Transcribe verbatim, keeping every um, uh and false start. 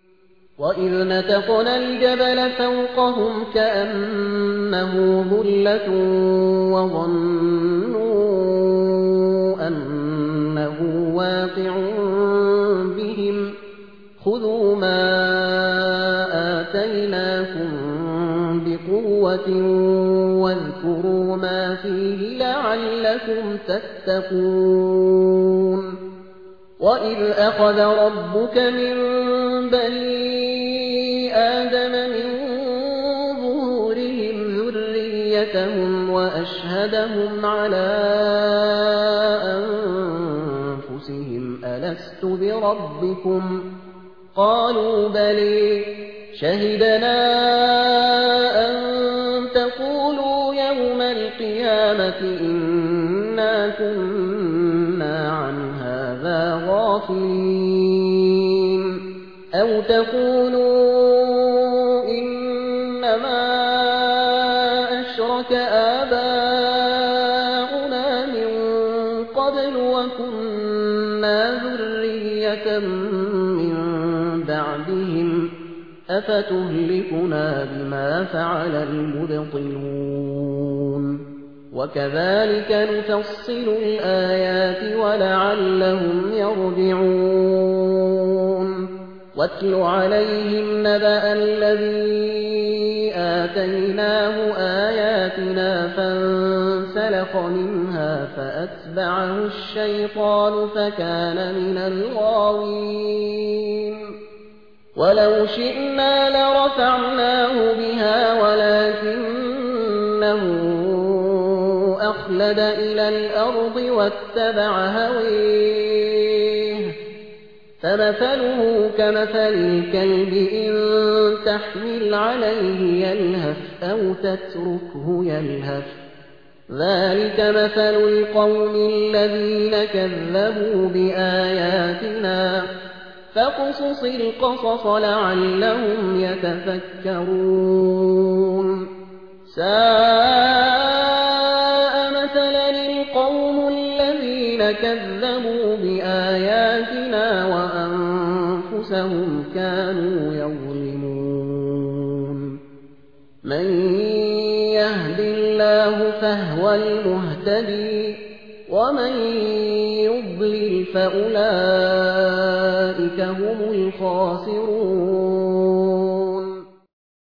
وإذ نتقنا الجبل فوقهم كأنه ظلة وظنوا أنه واقع بهم خذوا ما آتيناكم بقوة واذكروا ما فيه لعلكم تتقون وإذ أخذ ربك من بني آدم من ظهورهم ذريتهم وأشهدهم على أنفسهم ألست بربكم قالوا بلي شهدنا أن تقولوا يوم القيامة إنا كنا عن هذا غافلين أو تقولوا إنما أشرك آباؤنا من قبل وكنا ذرية من بعدهم أفتهلكنا بما فعل المبطلون وكذلك نفصل الآيات ولعلهم يرجعون واتل عليهم نبأ الذي آتيناه آياتنا فانسلخ منها فأتبعه الشيطان فكان من الغاوين ولو شئنا لرفعناه بها ولكنه أخلد إلى الأرض واتبع هويه فمثله كمثل الكلب إن تحمل عليه يلهث أو تتركه يلهث ذلك مثل القوم الذين كذبوا بآياتنا فاقصص القصص لعلهم يتفكرون ساء مثلا القوم الذين كذبوا بآياتنا وأنفسهم كانوا يظلمون من يهد الله فهو المهتدي ومن يضلل فأولئك هم الخاسرون